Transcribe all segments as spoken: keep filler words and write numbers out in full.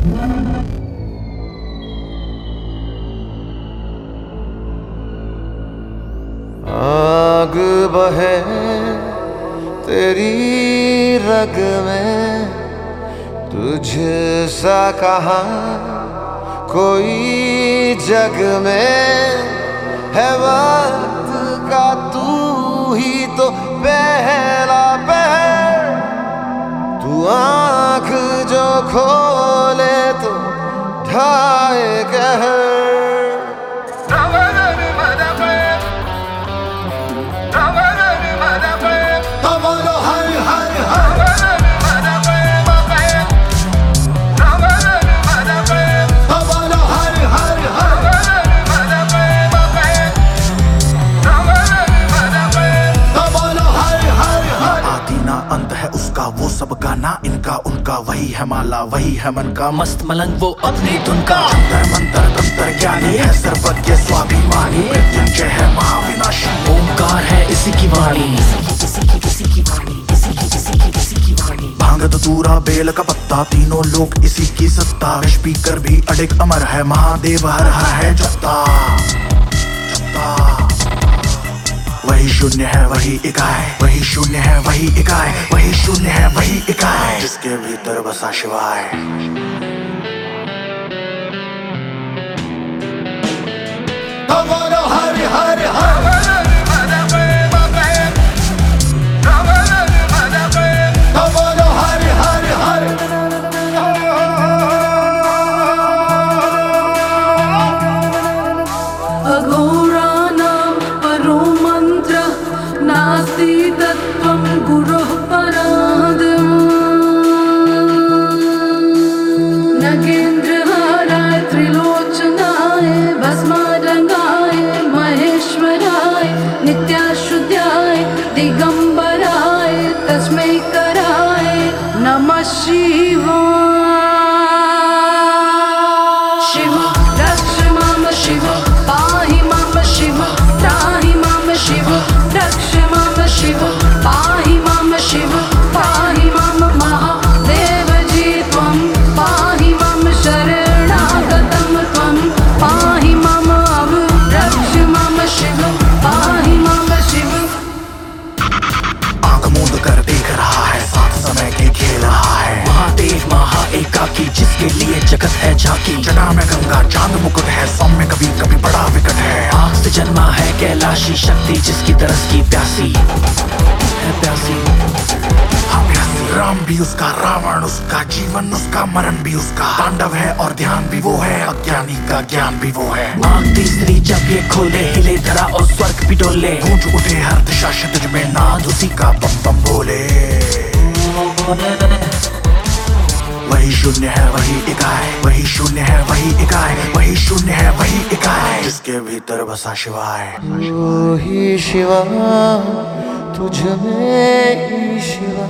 आग बहे तेरी रग में, तुझसा कहाँ कोई जग में है। वक्त का तू ही तो पहला पहर, तू आँख जो खोले तो ढाए कहर। वो सब गाना इनका उनका, वही है माला वही है मन का मस्त मलंग, वो अपनी धुन का। अंतर मंतर तंत्र ज्ञानी है सर्वज्ञ स्वाभिमानी, मृत्युंजय है महाविनाशी, ओंकार है इसी की वाणी, इसी की इसी की वाणी, इसी की इसी की इसी की वाणी। भांग धतूरा बेल का पत्ता तीनों लोग इसी की सत्ता, विष पीकर भी अडिग अमर है महादेव हर हर है जत्ता जत्ता। वही शून्य है वही इकाई, वही शून्य है वही इकाई, वही शून्य है वही इकाई, जिसके भीतर बसा शिवाय। हर हर हर तत्त्वं गुरुः परादिम्, नगेन्द्रहाराय त्रिलोचनाय भस्मारंगाय महेश्वराय नित्याशुद्धाय दिगंबराय तस्मै कराय नमः शिवाय। शिव रक्ष माम शिव, पाहि माम शिव, त्राहि माम शिव, रक्ष माम शिव, पाहि माम शिव, पाहि माम महादेव जी त्वं, पाहि माम शरणागतं त्वं, पाहि माम अब, रक्ष माम शिव, पाहि माम शिव। आंख मूंद कर देख रहा है, साथ समय के खेल रहा है, महादेव महा एकाकी, जिसके लिए जगत है झांकी। जना में गंगा चांद मुकुट है, सौम्य कभी कभी बड़ा विकट है, आग से जन्मा है कैलाशी शक्ति, जिसकी तरस की प्यासी है प्यासी। हाँ प्यासी। राम भी उसका, रावण उसका, जीवन उसका, मरण भी उसका, तांडव है और ध्यान भी वो है, अज्ञानी का ज्ञान भी वो है। आँख तीसरी जब ये खोले, हिले धरा और स्वर्ग भी डोले, गूंज उठे हर दिशा क्षितिज में, नाद उसी का बम बम बोले। वही शून्य है वही इकाई, वही शून्य है वही इकाई, वही शून्य है वही इकाई, जिसके भीतर बसा शिवाय। वही शिवा तुझ में ही शिवा,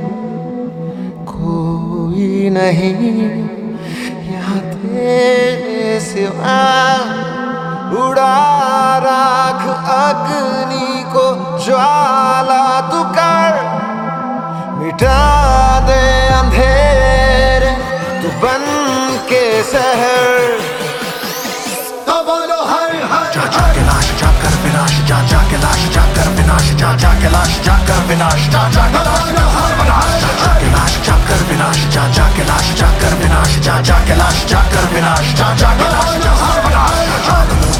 कोई नहीं यहाँ तेरे सिवा। उड़ा राख अग्नि को ज्वाला तू कर, मिटा दे अंधेरे तू बन के शहर। तो बोलो हर हर जा जा के लाश जा कर विनाश, जा जा के लाश जा कर विनाश, जा जा के लाश जा कर विनाश, जा जा के लाश जा कर विनाश, जा जा के लाश जा कर विनाश, जा जा के लाश जा कर विनाश, जा जा के लाश जा कर विनाश, जा जा के लाश जा कर विनाश।